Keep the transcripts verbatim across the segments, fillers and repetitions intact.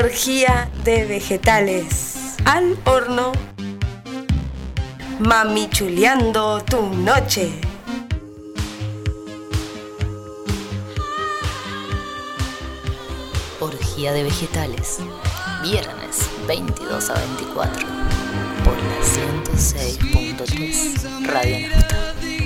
Orgía de vegetales al horno. Mamichuleando tu noche. Orgía de vegetales. Viernes veintidós a veinticuatro. Por la ciento seis punto tres Radio Nauta.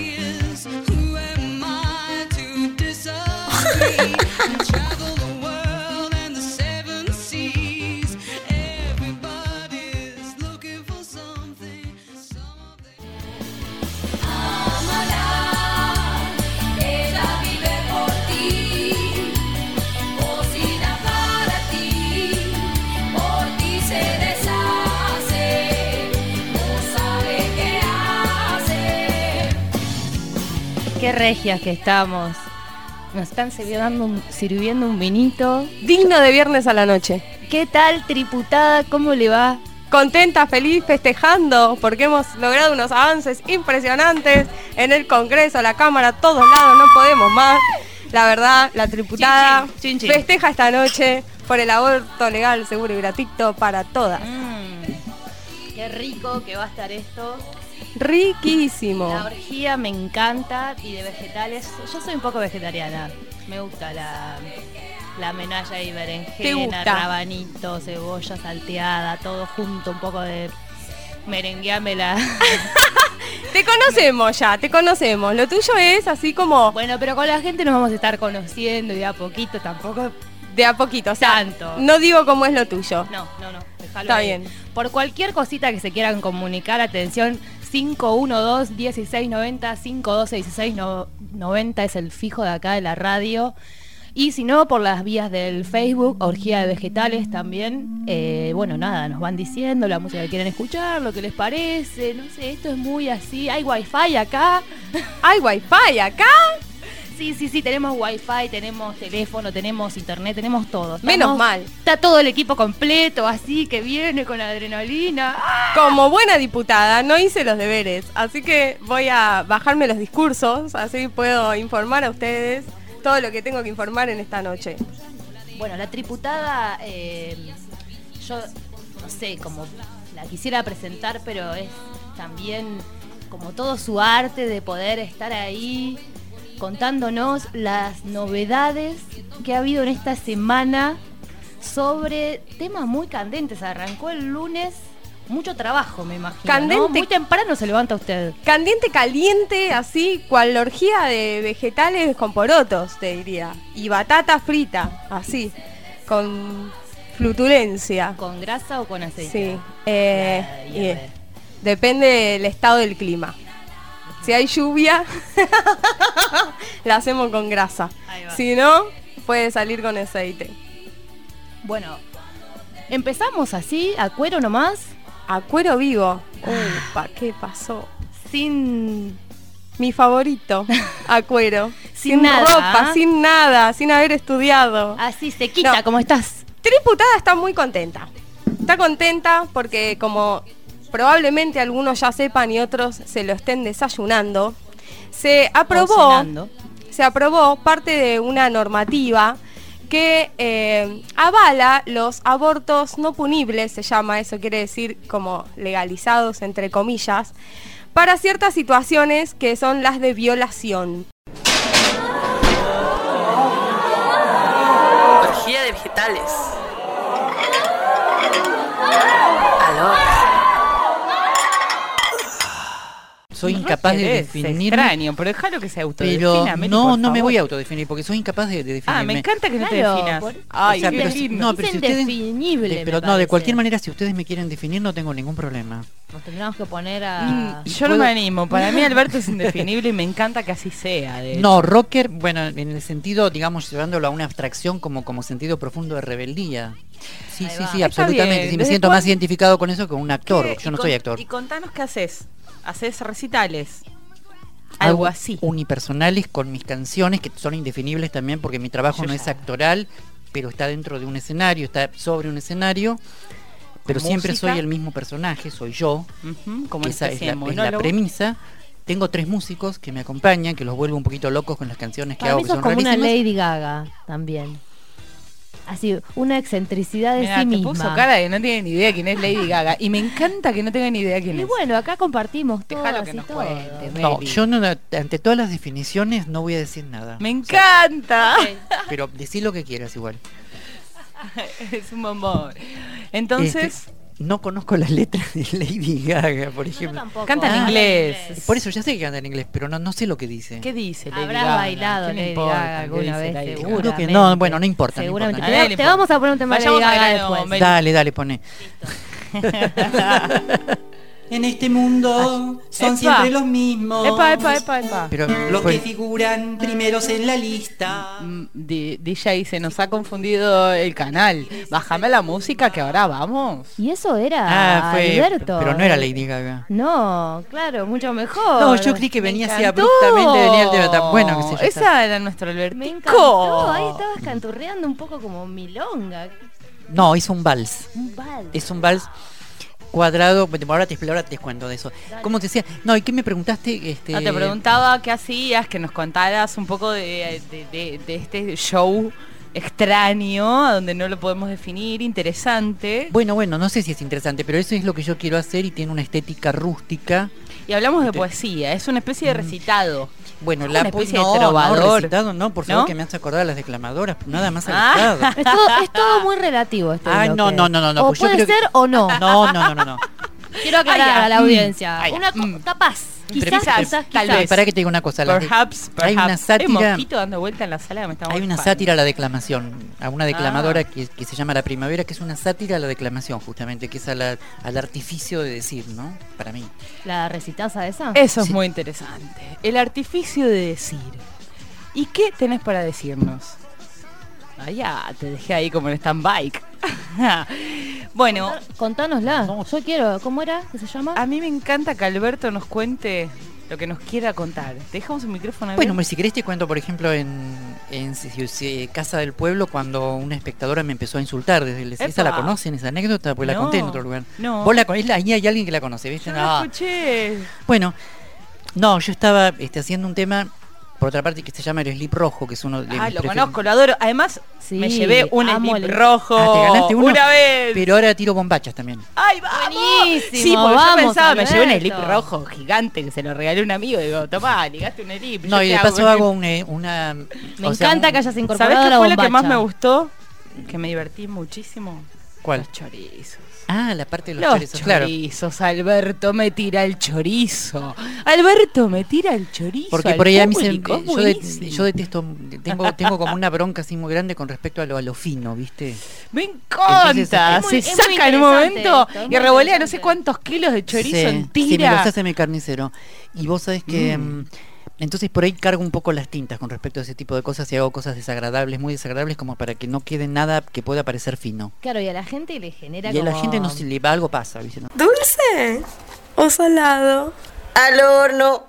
Qué regias que estamos. Nos están sirviendo un, sirviendo un vinito. Digno de viernes a la noche. ¿Qué tal, triputada? ¿Cómo le va? Contenta, feliz, festejando, porque hemos logrado unos avances impresionantes en el Congreso, la Cámara, todos lados, no podemos más. La verdad, la triputada chin, chin, chin, chin. festeja esta noche por el aborto legal, seguro y gratuito para todas. Mm, qué rico que va a estar esto. Riquísimo. La orgía me encanta y de vegetales. Yo soy un poco vegetariana. Me gusta la, la menalla y berenjena, rabanito, cebolla salteada, todo junto, un poco de merengueámela. Te conocemos ya, te conocemos. Lo tuyo es así como... Bueno, pero con la gente nos vamos a estar conociendo y de a poquito tampoco... De a poquito, o sea, tanto. No digo cómo es lo tuyo. No, no, no, déjalo Está ahí. bien. Por cualquier cosita que se quieran comunicar, atención, cinco uno dos, dieciséis noventa, cinco dos seis seis noventa es el fijo de acá de la radio. Y si no, por las vías del Facebook, Orgía de Vegetales también. Eh, bueno, nada, nos van diciendo la música que quieren escuchar, lo que les parece. No sé, esto es muy así. ¿Hay wifi acá? ¿Hay wifi acá? Sí, sí, sí, tenemos wifi, tenemos teléfono, tenemos internet, tenemos todo. Estamos, Menos mal. Está todo el equipo completo, así que viene con adrenalina. ¡Ah! Como buena diputada, no hice los deberes, así que voy a bajarme los discursos, así puedo informar a ustedes todo lo que tengo que informar en esta noche. Bueno, la triputada, eh, yo no sé cómo la quisiera presentar, pero es también como todo su arte de poder estar ahí contándonos las novedades que ha habido en esta semana sobre temas muy candentes. Arrancó el lunes, mucho trabajo, me imagino, Candente. ¿no? Muy temprano se levanta usted. Candente, caliente, así, cual orgía de vegetales con porotos, te diría. Y batata frita, así, con flutulencia. ¿Con grasa o con aceite? Sí, eh, Ya, ya y, ves. depende del estado del clima. Si hay lluvia, la hacemos con grasa. Ahí va. Si no, puede salir con aceite. Bueno, empezamos así, a cuero nomás, A cuero vivo. Upa, ¿qué pasó? sin... Mi favorito, a cuero. Sin nada, ropa, ¿ah? sin nada, sin haber estudiado. Así, sequita, No. ¿cómo estás? Triputada está muy contenta. Está contenta porque como probablemente algunos ya sepan y otros se lo estén desayunando, se aprobó, O cenando. se aprobó parte de una normativa que eh, avala los abortos no punibles, se llama, eso quiere decir como legalizados entre comillas, para ciertas situaciones que son las de violación. Orgía de vegetales. Aló. Soy incapaz de Es definirme, extraño, pero déjalo que se autodefina. pero Meli, no, por no me favor. voy a autodefinir porque soy incapaz de, de definirme. Ah, me encanta que no te Claro, definas. por- Ay, O sea, qué pero- lindo. no, pero Es si ustedes- indefinible, de- pero me no, de parece. cualquier manera, si ustedes me quieren definir, no tengo ningún problema. Nos tendríamos que poner a... Mm, y Yo no puedo- me animo. Para mí Alberto es indefinible y me encanta que así sea. de No, hecho. rocker, bueno, en el sentido, digamos, llevándolo a una abstracción como, como sentido profundo de rebeldía. Sí, Ahí sí, va. sí, Está absolutamente. bien. Sí, me ¿Desde siento cuándo- más identificado con eso que un actor. ¿Qué? Yo no Y soy con- actor. Y contanos qué haces. ¿Haces recitales? Algo Hago así. unipersonales con mis canciones, que son indefinibles también porque mi trabajo Yo no ya. es actoral, pero está dentro de un escenario, está sobre un escenario, pero siempre Música. soy el mismo personaje, soy yo. Ujú, como que esa especie es la, de es la monólogo. premisa. Tengo tres músicos que me acompañan, que los vuelvo un poquito locos con las canciones que Para hago, mí que sos son como una rarísimas. Lady Gaga también. así, una excentricidad de Mirá, sí te misma. puso cara de no tiene ni idea quién es Lady Gaga. Y me encanta que no tenga ni idea quién Y es. bueno, acá compartimos todo. Déjalo que nos cuente, No, Meli. yo no, ante todas las definiciones no voy a decir nada. Me encanta. Pero decí lo que quieras igual. Es un bombón. Entonces, Este, no conozco las letras de Lady Gaga, por Yo ejemplo. tampoco. Canta en Ah, inglés. Por eso ya sé que canta en inglés, pero no, no sé lo que dice. ¿qué dice Lady Habrás Gaga? bailado ¿Qué le Lady importa Gaga qué alguna dice vez, Lady Gaga? seguro. Creo que no, bueno, no importa. no Seguramente. importa. A Te, nadie le te importa. vamos a poner un tema de Lady Vayamos a Gaga ver, no, después. Meli. Dale, dale, pone. En este mundo son Epa. siempre los mismos. Epa, epa, epa, epa. Pero Los fue- que figuran primeros en la lista. Mm, D- D J, se nos ha confundido el canal. Bájame la música que ahora vamos. Y eso era Ah, fue. Alberto. Pero no era Lady Gaga. No, claro, mucho mejor. No, yo creí que venía así encantó. abruptamente, venía el tema tan bueno, que sé yo. Esa está. era nuestro Albertico. Me encantó. Ahí estabas canturreando un poco como milonga. No, hizo un vals. Un vals. Es un vals cuadrado. Bueno, ahora te, ahora te cuento de eso. ¿Cómo te decía? No, ¿y qué me preguntaste? Este... No, te preguntaba qué hacías, que nos contaras un poco de, de- de- de este show extraño, a donde no lo podemos definir, interesante. Bueno, bueno, no sé si es interesante, pero eso es lo que yo quiero hacer y tiene una estética rústica. Y hablamos de Este- poesía, es una especie de recitado. Bueno, Una la especie no, de trovador. no, recitado, no, por favor, ¿No? que me hace acordar a las declamadoras, nada más Ah. alejado. Es todo, es todo muy relativo este Ay, bloque. no, no, no, no, no, O pues yo puede creo que- ser o no. No, no, no, no, no. Quiero aclarar Ay, ah, a la mm, audiencia. ay, ah, Una co- mm. capaz. Quizás, Pero- quizás, tal quizás. vez. Para que te diga una cosa, las de- Perhaps, hay una perhaps. sátira- Hay un mosquito dando vuelta en la sala que me está Hay una molestando. sátira a la declamación, a una declamadora Ah. que, que se llama La Primavera, que es una sátira a la declamación, justamente, que es a la- al artificio de decir, ¿no? Para mí. ¿La recitaza esa? Eso es Sí. muy interesante. El artificio de decir. ¿Y qué tenés para decirnos? Vaya, te dejé ahí como en stand-by. Bueno, Contánosla. Yo quiero. ¿Cómo era que se llama? a mí me encanta que Alberto nos cuente lo que nos quiera contar. ¿Te dejamos el micrófono Bueno, abierto? si querés te cuento, por ejemplo, en, en si- si- si- Casa del Pueblo, cuando una espectadora me empezó a insultar. Desde el- ¿Esa la Epa. conocen, esa anécdota? Pues la No, conté en otro lugar. no. ¿Vos la con- es la- ahí hay alguien que la conoce, ¿viste? Yo No. lo escuché. Bueno, no, yo estaba este, haciendo un tema, por otra parte, que se llama el slip rojo, que es uno de Ah, mis lo preferidos. conozco, lo adoro. Además, Sí, me llevé un amo slip el- rojo Ah, ¿te ganaste uno? una vez. Pero ahora tiro bombachas también. ¡Ay, vamos! Buenísimo, Sí, porque vamos, yo pensaba, me llevé un Alberto. slip rojo gigante que se lo regalé a un amigo. Digo, tomá, ligaste un slip. No, ¿yo y qué de hago paso con hago el- un, eh, una... Me o sea, encanta un- que hayas incorporado ¿Sabés qué la fue lo que más bombacha. me gustó? Que me divertí muchísimo. ¿Cuál? Los chorizos. Ah, la parte de los, Los chorizos, claro. chorizos, Alberto me tira el chorizo. Alberto me tira el chorizo. Porque al por ahí a mí se, público, es yo, de- buenísimo. yo detesto, tengo, tengo como una bronca así muy grande con respecto a lo, a lo fino, ¿viste? Me encanta. Entonces, es muy- se es muy saca en un interesante momento esto, es y muy revolea no interesante. sé cuántos kilos de chorizo Sí, en sí, me tira. los hace mi carnicero. Y vos sabés que... mm, entonces por ahí cargo un poco las tintas con respecto a ese tipo de cosas y hago cosas desagradables, muy desagradables, como para que no quede nada que pueda parecer fino. Claro, y a la gente le genera Y a la como- gente no se le va, algo pasa, ¿viste? ¿No? ¿Dulce o salado? Al horno.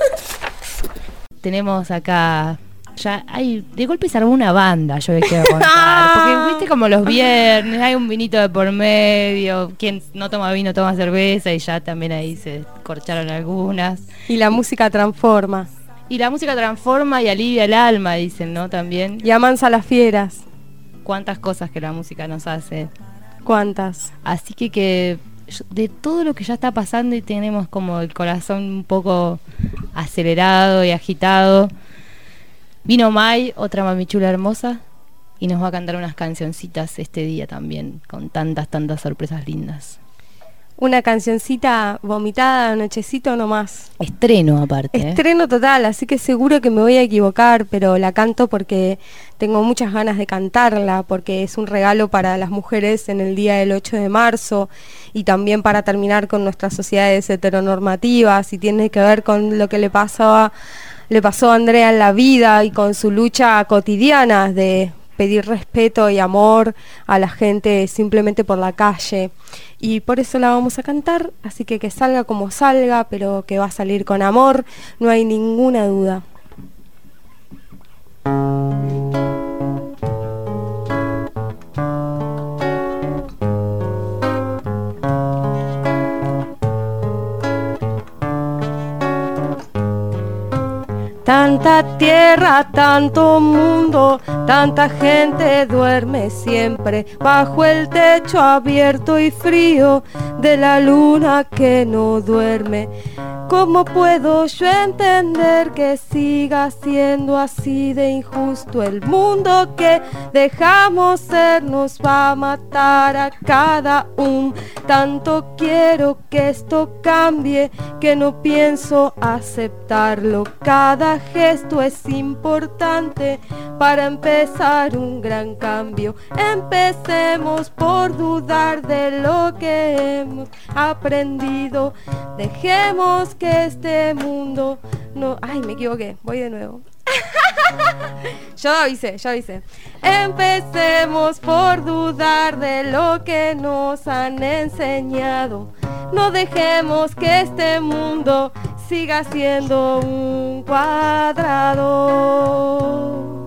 Tenemos acá. Ya hay. De golpe se armó una banda, yo les quiero contar. Porque viste como los viernes, hay un vinito de por medio. Quien no toma vino toma cerveza y ya también ahí se corcharon algunas. Y la música transforma Y la música transforma y alivia el alma, dicen, ¿no? También. y amansa a las fieras. Cuántas cosas que la música nos hace. ¿Cuántas? Así que que yo- de todo lo que ya está pasando y tenemos como el corazón un poco acelerado y agitado, vino Mai, otra mamichula hermosa, y nos va a cantar unas cancioncitas este día también, con tantas, tantas sorpresas lindas. Una cancioncita vomitada, nochecito nomás. Estreno aparte. ¿eh? Estreno total, así que seguro que me voy a equivocar, pero la canto porque tengo muchas ganas de cantarla, porque es un regalo para las mujeres en el día del ocho de marzo y también para terminar con nuestras sociedades heteronormativas, y tiene que ver con lo que le pasaba, le pasó a Andrea en la vida y con su lucha cotidiana de pedir respeto y amor a la gente simplemente por la calle. Y por eso la vamos a cantar, así que que salga como salga, pero que va a salir con amor, no hay ninguna duda. Tanta tierra, tanto mundo, Tanta gente duerme siempre bajo el techo abierto y frío de la luna que no duerme. ¿Cómo puedo yo entender que siga siendo así de injusto el mundo que dejamos ser? Nos va a matar a cada uno. Tanto quiero que esto cambie que no pienso aceptarlo. Cada gesto es importante para empezar un gran cambio. Empecemos por dudar de lo que hemos aprendido. Dejemos que este mundo no... Ay, me equivoqué, voy de nuevo. Yo avisé, yo avisé. Empecemos por dudar de lo que nos han enseñado. No dejemos que este mundo siga siendo un cuadrado.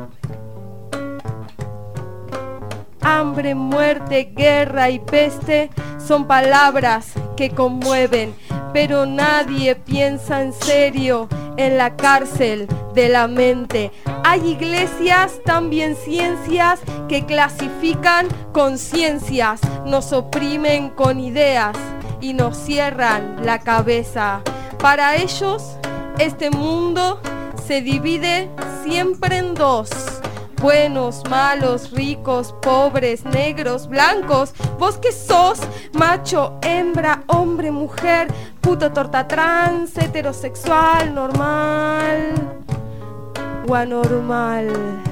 Hambre, muerte, guerra y peste son palabras que conmueven, pero nadie piensa en serio en la cárcel de la mente. Hay iglesias, también ciencias, que clasifican conciencias, nos oprimen con ideas y nos cierran la cabeza. Para ellos, este mundo se divide siempre en dos: buenos, malos, ricos, pobres, negros, blancos. Vos que sos macho, hembra, hombre, mujer, puto, torta, trans, heterosexual, normal o anormal.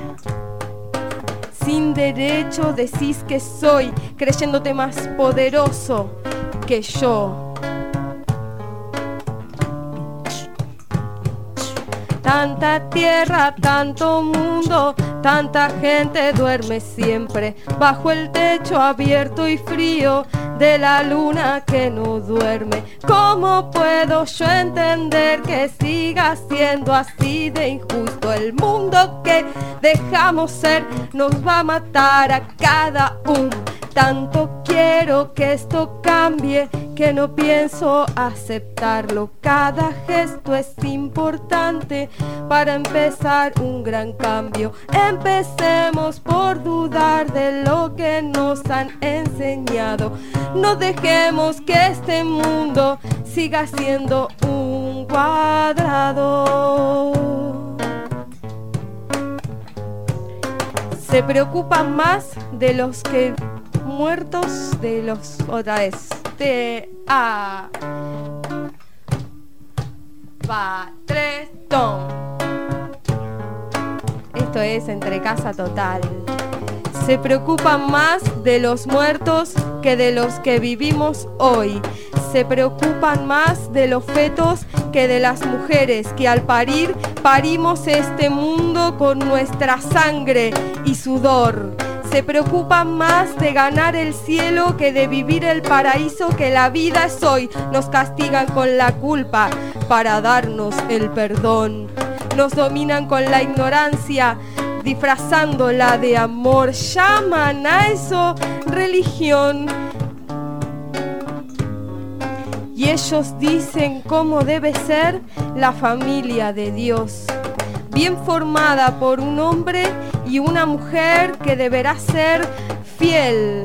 Sin derecho decís que soy, creyéndote más poderoso que yo. Tanta tierra, tanto mundo, tanta gente duerme siempre bajo el techo abierto y frío de la luna que no duerme. ¿Cómo puedo yo entender que siga siendo así de injusto el mundo que dejamos ser? Nos va a matar a cada uno. Tanto quiero que esto cambie que no pienso aceptarlo. Cada gesto es importante para empezar un gran cambio. Empecemos por dudar de lo que nos han enseñado. No dejemos que este mundo siga siendo un cuadrado. Se preocupan más de los que muertos de los otra vez de a patretón. Esto es Entre Casa Total. Se preocupan más de los muertos que de los que vivimos hoy. Se preocupan más de los fetos que de las mujeres que al parir parimos este mundo con nuestra sangre y sudor. Se preocupan más de ganar el cielo que de vivir el paraíso que la vida es hoy. Nos castigan con la culpa para darnos el perdón. Nos dominan con la ignorancia, disfrazándola de amor. Llaman a eso religión. Y ellos dicen cómo debe ser la familia de Dios, bien formada por un hombre y una mujer que deberá ser fiel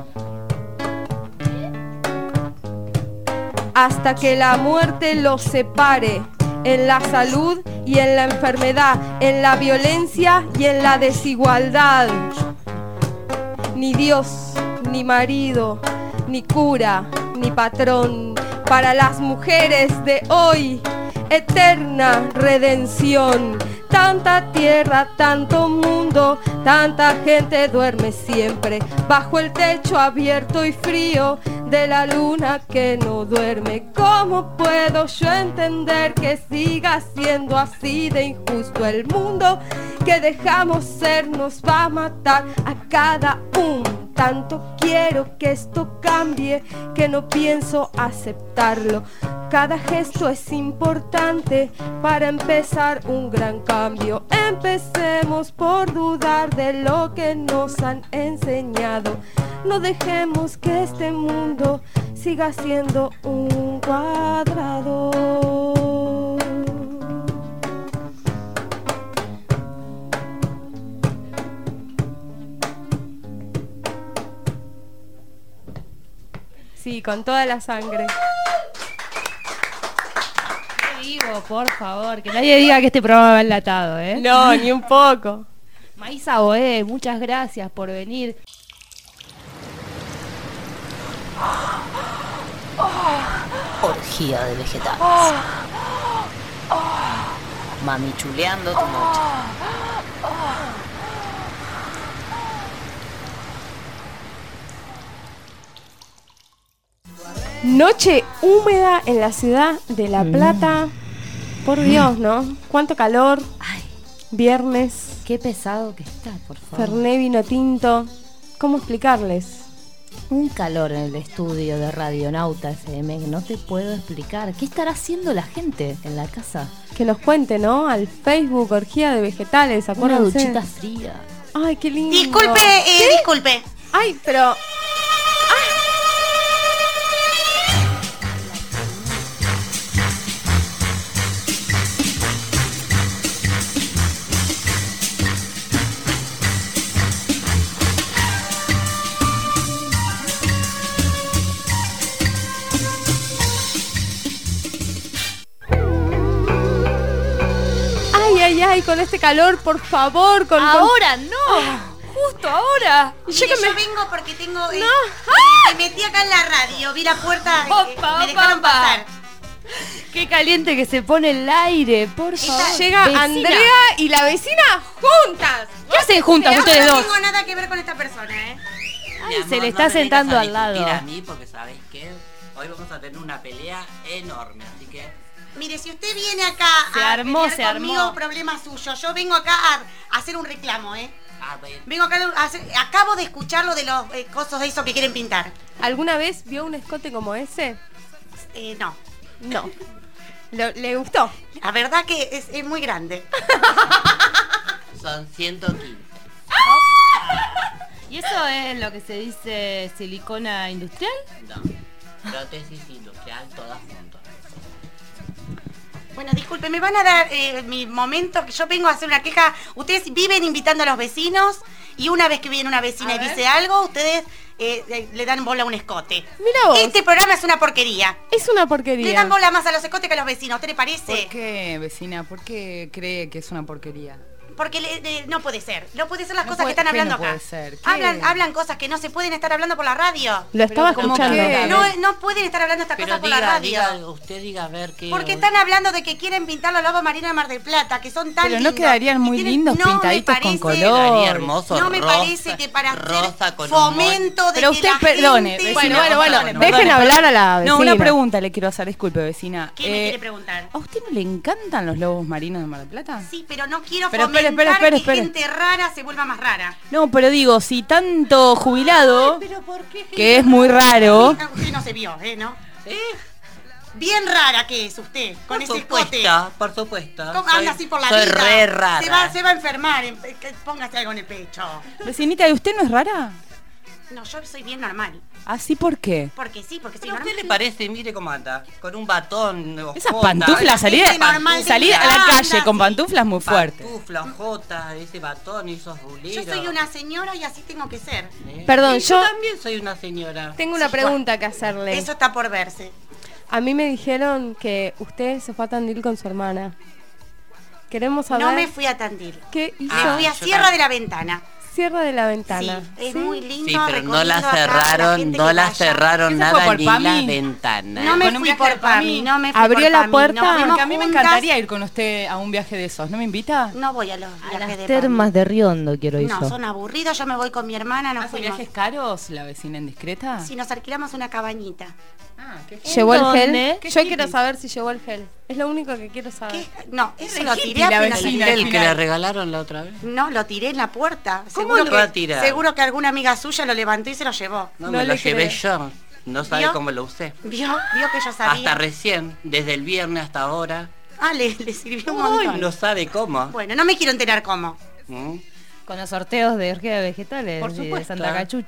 hasta que la muerte los separe, en la salud y en la enfermedad, en la violencia y en la desigualdad. Ni Dios, ni marido, ni cura, ni patrón. Para las mujeres de hoy, eterna redención. Tanta tierra, tanto mundo, tanta gente duerme siempre bajo el techo abierto y frío de la luna que no duerme. ¿Cómo puedo yo entender que siga siendo así de injusto el mundo que dejamos ser? Nos va a matar a cada uno. Tanto quiero que esto cambie que no pienso aceptarlo. Cada gesto es importante para empezar un gran cambio. Empecemos por dudar de lo que nos han enseñado. No dejemos que este mundo siga siendo un cuadrado. sí, con toda la sangre. Qué vivo, por favor, que nadie diga que este programa va enlatado, ¿eh? No, ni un poco. Maísa Boé, muchas gracias por venir. Orgía de vegetales. Mami chuleando tu noche. Noche húmeda en la ciudad de La Plata. Por Dios, ¿no? Cuánto calor. Ay, Viernes. qué pesado que está, por favor. Fernet, vino tinto. ¿Cómo explicarles? Un calor en el estudio de Radionauta F M que no te puedo explicar. ¿Qué estará haciendo la gente en la casa? Que nos cuente, ¿no? Al Facebook, Orgía de Vegetales, Una acuérdense. duchita fría. Ay, qué lindo. Disculpe, eh, disculpe. Ay, pero... Ay, ay, ay, con este calor, por favor, con... con- ¡Ahora no! ¡Justo ahora! Mire, yo vengo porque tengo... eh, ¡No! Me metí acá en la radio, vi la puerta, eh, Opa, me dejaron opa, opa. pasar. ¡Qué caliente que se pone el aire! Por favor. Llega Vecina. Andrea y la vecina juntas. ¿Qué hacen juntas Yo ustedes no dos? tengo nada que ver con esta persona, ¿eh? Ay, Mi amor, se le no está me sentando vengas a al lado. discutir a mí porque sabéis que hoy vamos a tener una pelea enorme, así que Mire, si usted viene acá Se a armó, pelear se conmigo, armó. problema suyo. Yo vengo acá a, a hacer un reclamo, ¿eh? a ver, Vengo acá a hacer... Acabo de escuchar lo de los eh, cosos de esos que quieren pintar. ¿Alguna vez vio un escote como ese? Eh, no. No. Lo- ¿Le gustó? La verdad que es, es muy grande. son ciento quince. ¿Y eso es lo que se dice silicona industrial? No, prótesis industrial todas juntas. Bueno, disculpe, me van a dar eh, mi momento que yo vengo a hacer una queja. Ustedes viven invitando a los vecinos y una vez que viene una vecina A y ver. dice algo, ustedes eh, eh, le dan bola a un escote. Mira vos. Este programa es una porquería. Es una Le porquería. dan bola más a los escotes que a los vecinos, ¿usted le parece? ¿Por qué, vecina? ¿Por qué cree que es una porquería? Porque le- le- no puede ser. No puede ser las No cosas puede- que están ¿qué hablando no acá. puede ser? ¿Qué? Hablan, hablan cosas que no se pueden estar hablando por la radio. Lo estaba ¿cómo escuchando. que? No, no pueden estar hablando estas Pero cosas por la diga, radio. diga, usted diga a ver qué. Porque están hablando de que quieren pintar los lobos marinos de Mar del Plata, que son tan Pero no lindos. quedarían Y muy tienen- lindos no me pintaditos con parece- color. Quedaría hermoso. No me rosa, parece que para rosa hacer con un fomento de Pero que usted la perdone, gente... vecina, Bueno, bueno, perdone, bueno, perdone, dejen perdone. hablar a la No, una vecina. pregunta le quiero hacer, disculpe, vecina. ¿Qué me Eh, quiere preguntar? ¿A usted no le encantan los lobos marinos de Mar del Plata? Sí, pero no quiero Pero espere, fomentar espere, espere, que espere. gente rara se vuelva más rara. No, pero digo, si tanto jubilado, Pero ¿por qué? que es muy raro, Sí, usted no se vio, ¿eh? ¿No? Bien rara que es usted, con Por ese escote. supuesto, por supuesto. ¿Cómo Soy- anda así por la soy vida? re rara. Se va, se va a enfermar, en- que- póngase algo en el pecho. vecinita, ¿y usted no es rara? No, yo soy bien normal. ¿Así por qué? Porque sí, porque soy ¿Pero a normal. usted le parece? Mire cómo anda. Con un batón. Esas ojota, pantuflas, salir, gente normal de salir a mi la banda, calle con sí. pantuflas muy fuerte. Pantufla, ojota, ese batón y esos ruleros. Yo soy una señora y así tengo que ser. ¿Eh? Perdón, Y yo- también soy una señora. Tengo una Sí, pregunta que hacerle. Eso está por verse. A mí me dijeron que usted se fue a Tandil con su hermana. Queremos saber No me fui a Tandil. qué hizo. Me fui a yo Sierra también. de la Ventana. Cierra de la Sí, ventana. es muy lindo. Sí, pero no la recomiendo acá a cerraron, gente no que la vaya. cerraron ¿Esa fue nada por ni Pami? la ventana. No me Con un fui viaje por de Pami. Pami, no me fui Abrió por la Pami, puerta. nos fuimos Porque a mí me juntas. encantaría ir con usted a un viaje de esos. ¿No me invita? No voy a los A viajes las de termas Pami. de Riondo quiero ir No, yo. son aburridos. Yo me voy con mi hermana, nos ¿Hace fuimos. viajes caros la vecina indiscreta? Si nos alquilamos una cabañita. Ah, qué ¿Llevó el ¿Dónde? gel? ¿Qué Yo hippie? quiero saber si llevó el gel. Es lo único que quiero saber. ¿Qué? No, eso re lo hippie tiré la apenas vecina. salí. ¿El que final. le regalaron la otra vez? No, lo tiré en la puerta. ¿Cómo Seguro lo que, va a tirar? seguro que alguna amiga suya lo levantó y se lo llevó. No, No me lo le llevé creo. yo. No sabe ¿Vio? cómo lo usé. ¿Vio? ¿Vio que yo sabía? Hasta recién, desde el viernes hasta ahora. Ah, le, le sirvió un Uy, montón. no sabe cómo. Bueno, no me quiero enterar cómo. ¿Mm? Con los sorteos de orgía de vegetales Por y de supuesto. Santa Cachucha.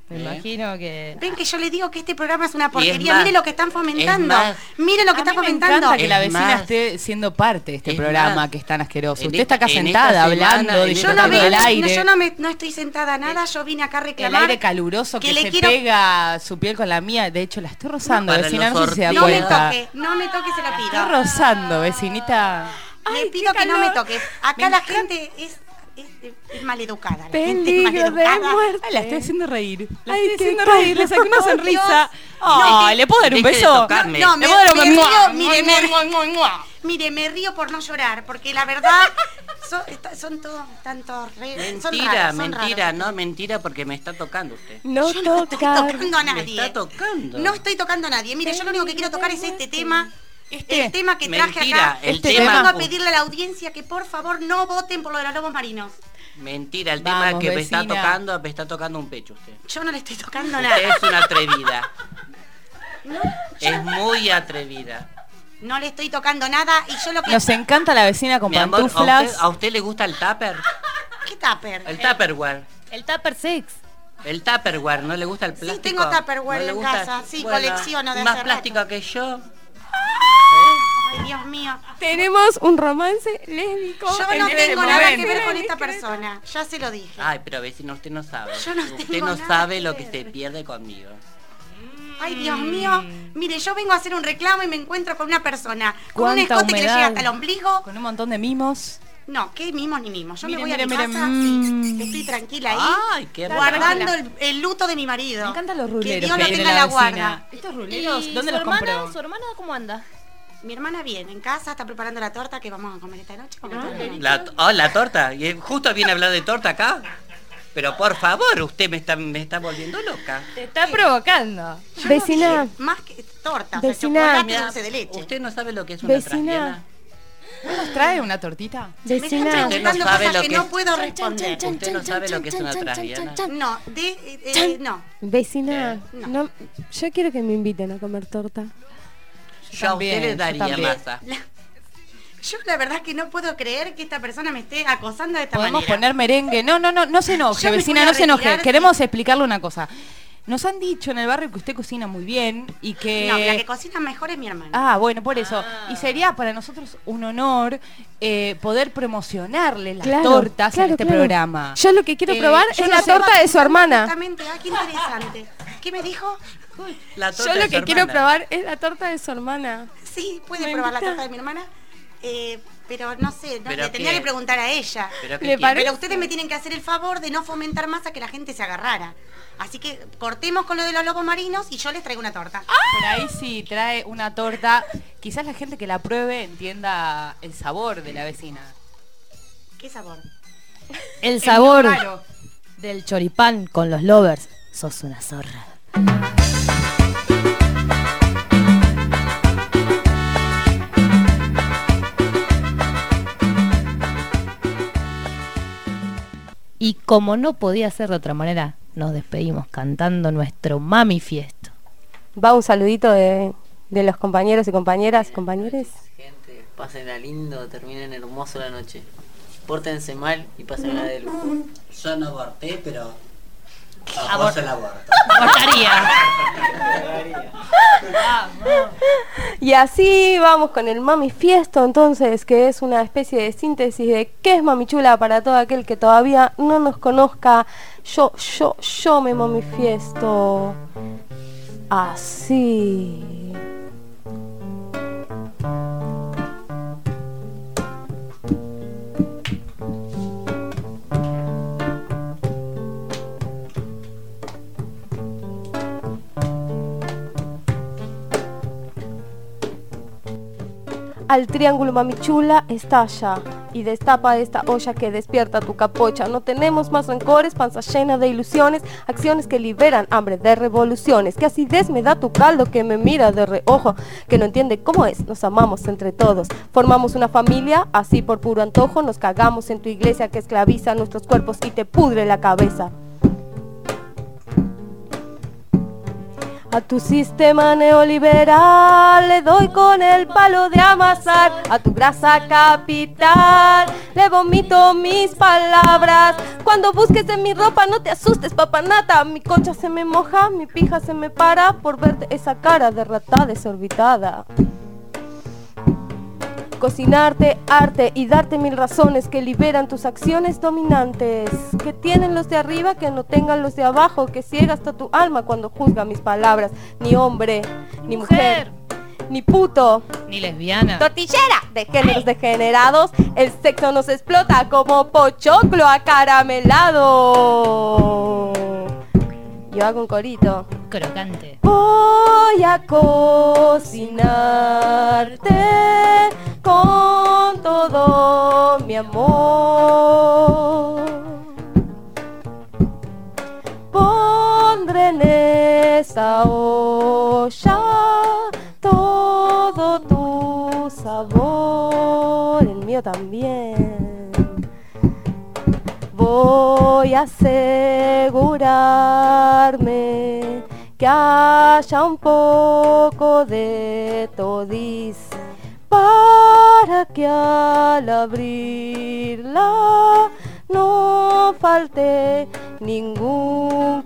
Me ¿Eh? imagino que... Ven que yo les digo que este programa es una Y es porquería. más, Miren lo que están fomentando. es más, Miren lo que A están mí me fomentando. encanta que la Es vecina más, esté siendo parte de este es programa más, que es tan asqueroso. en Usted está acá esta- en sentada esta semana, hablando, en Yo no, disfrutando me, del no, aire. yo no, me, no estoy sentada nada, yo vine acá a El reclamar. aire caluroso que, que le se quiero- pega su piel con la mía. De hecho, la estoy rozando, Para vecina, los no sé si se da No me cuenta. toque, no me toque, se lo Estoy pido. rozando, vecinita. Le Ay, pido qué que no me calor. toque. Acá Me la encanta. gente es, es, es maleducada. La gente es Peligro de maleducada. muerte. Ay, la estoy haciendo reír. La Ay, estoy qué haciendo reír, le saqué una calor. sonrisa. No, Ay, ¿le puedo dar un deje de beso? tocarme. No, ¿Le me, puedo dar un me beso? río, mire, me, Mua, mua, mua. mire, me río por no llorar, porque la verdad son, está- son todos tantos re, son Mentira, raros, son mentira, raros. no, mentira, porque me está tocando usted. No Yo no estoy tocar. tocando a Me nadie. está tocando. No estoy tocando a nadie. Mire, yo lo único que quiero tocar es este tema. Este. El tema que traje Mentira, acá. el Este tema- vengo a pedirle a la audiencia que por favor no voten por lo de los lobos marinos. Mentira, el Vamos, tema que me está vecina. tocando, me está tocando un pecho usted. Yo no le estoy tocando Usted nada. es una atrevida. No, Es muy atrevida. no le estoy tocando nada y yo lo que... Nos encanta la vecina con Mi amor, ¿a pantuflas. usted, ¿a usted le gusta el tupper? ¿Qué tupper? El tupperware. El Tupper Six. El Tupperware, ¿no le gusta el Sí, plástico? tengo Tupperware ¿No le en gusta? casa, sí, colecciono de Más hace plástico rato. que yo. Ay, Dios mío. Tenemos un romance lésbico. Yo no en este tengo nada que momento. ver con esta persona. Ya se lo dije. Ay, pero vecino, usted no sabe. Yo no usted tengo no nada sabe que lo que ver. se pierde conmigo. Ay, Dios mío. Mire, yo vengo a hacer un reclamo y me encuentro con una persona con un Cuánta escote que le humedad. llega hasta el ombligo. Con un montón de mimos. No, qué mimos ni mimos. Yo Mire, me voy a mire, mi mire, casa, mm. sí, estoy tranquila ahí, Ay, qué guardando el, el luto de mi marido. Me encantan los Que ruleros Dios lo hay en tenga en la la vecina. guarda. Estos ruleros, ¿Y ¿dónde su los hermana, compró? ¿Su hermana cómo anda? Mi hermana viene en casa, está preparando la torta que vamos a comer esta noche. Come toda la noche. La, oh, la torta. Y justo viene a hablar de torta acá. Pero por favor, usted me está, me está volviendo loca. Te está provocando. Yo no Vecina. dije más que torta, o sea, Vecina. chocolate y Mira, dulce de leche. ¿Usted no sabe lo que es una Vecina. trasviana? ¿No nos trae una tortita? Me están Vecina. Usted no preguntando sabe cosas lo que que no es- puedo responder. ¿Usted no sabe lo que es una trasviana? No, de, eh, eh, no. Vecina, Eh, no. no, yo quiero que me inviten a comer torta. Yo a usted también, le yo daría también. masa. La- yo la verdad es que no puedo creer que esta persona me esté acosando de esta Podemos manera. poner merengue. No, no, no, no se enoje, Yo me vecina, voy a no se enoje. retirar, Queremos explicarle una cosa. Nos han dicho en el barrio que usted cocina muy bien y que... No, la que cocina mejor es mi hermana. Ah, bueno, por eso. Y sería para nosotros un honor eh, poder promocionarle las Claro, tortas claro, en este claro. programa. Yo lo que quiero Eh, probar yo es no la sé- torta de su hermana. Exactamente, ah, qué interesante. ¿Qué me dijo? La torta Yo de lo su que quiero hermana. probar es la torta de su hermana. Sí, puede ¿Me probar la invita? torta de mi hermana. Eh, pero no sé, no, ¿Pero le tenía qué? que preguntar a ella. ¿Pero qué ¿Le quiere? parece? Pero ustedes me tienen que hacer el favor de no fomentar más a que la gente se agarrara. Así que cortemos con lo de los lobos marinos y yo les traigo una torta. Por ahí sí trae una torta. Quizás la gente que la pruebe entienda el sabor de la vecina. ¿Qué sabor? El sabor raro. del choripán con los lovers. Sos una zorra. Y como no podía ser de otra manera, nos despedimos cantando nuestro Mami Fiesto. Va un saludito de, de los compañeros y compañeras, compañeros. Gente, pásenla lindo, terminen hermoso la noche. Pórtense mal y pásenla de lujo. Yo no aborté, pero Abor- vos el aborto. Abortaría. Y así vamos con el Mami Fiesto, entonces, que es una especie de síntesis de qué es Mami Chula para todo aquel que todavía no nos conozca. Yo, yo, yo me Mami Fiesto. Así. Al triángulo Mami Chula estalla y destapa esta olla que despierta tu capocha. No tenemos más rencores, panza llena de ilusiones, acciones que liberan hambre de revoluciones. Que acidez me da tu caldo que me mira de reojo, que no entiende cómo es, nos amamos entre todos. Formamos una familia, así por puro antojo, nos cagamos en tu iglesia que esclaviza nuestros cuerpos y te pudre la cabeza. A tu sistema neoliberal le doy con el palo de amasar. A tu grasa capital le vomito mis palabras. Cuando busques en mi ropa no te asustes, papanata. Mi concha se me moja, mi pija se me para por verte esa cara de rata desorbitada. Cocinarte arte y darte mil razones que liberan tus acciones dominantes. Que tienen los de arriba, que no tengan los de abajo. Que ciega hasta tu alma cuando juzga mis palabras. Ni hombre, ni mujer, ni puto, ni lesbiana, tortillera de géneros degenerados. El sexo nos explota como pochoclo acaramelado. Yo hago un corito crocante. Voy a cocinarte con todo mi amor. Pondré en esa olla todo tu sabor, el mío también. Voy a asegurarme que haya un poco de todis para que al abrirla no falte ningún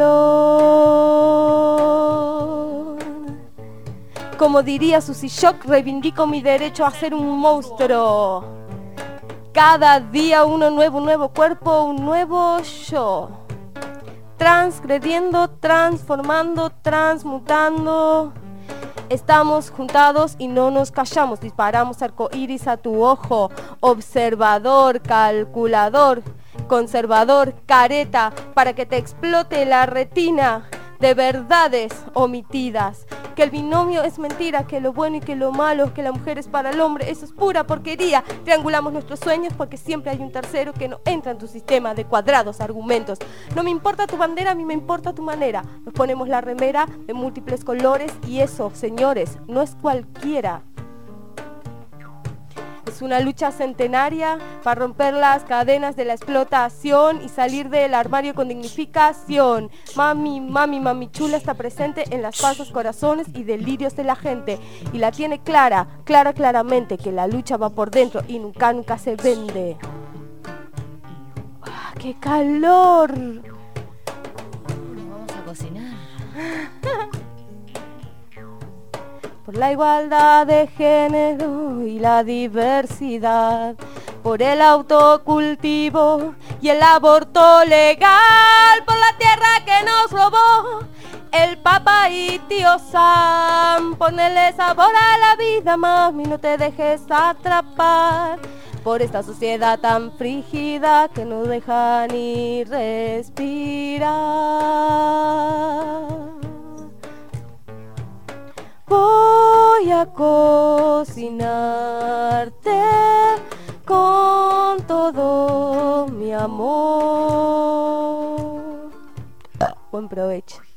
color. Como diría Susy Shock, reivindico mi derecho a ser un monstruo. Cada día uno nuevo, un nuevo cuerpo, un nuevo yo. Transgrediendo, transformando, transmutando. Estamos juntados y no nos callamos. Disparamos arcoíris a tu ojo. Observador, calculador, conservador, careta, para que te explote la retina de verdades omitidas. Que el binomio es mentira, que lo bueno y que lo malo, que la mujer es para el hombre, eso es pura porquería. Triangulamos nuestros sueños porque siempre hay un tercero que no entra en tu sistema de cuadrados argumentos. No me importa tu bandera, a mí me importa tu manera. Nos ponemos la remera de múltiples colores y eso, señores, no es cualquiera. Es una lucha centenaria para romper las cadenas de la explotación y salir del armario con dignificación. Mami, mami, mami chula está presente en las falsos corazones y delirios de la gente. Y la tiene clara, clara, claramente, que la lucha va por dentro y nunca, nunca se vende. ¡Ah, qué calor! Vamos a cocinar. Por la igualdad de género y la diversidad, por el autocultivo y el aborto legal, por la tierra que nos robó el Papa y tío Sam. Ponele sabor a la vida, mami, no te dejes atrapar por esta sociedad tan frígida que no deja ni respirar. Voy a cocinarte con todo mi amor. Buen provecho.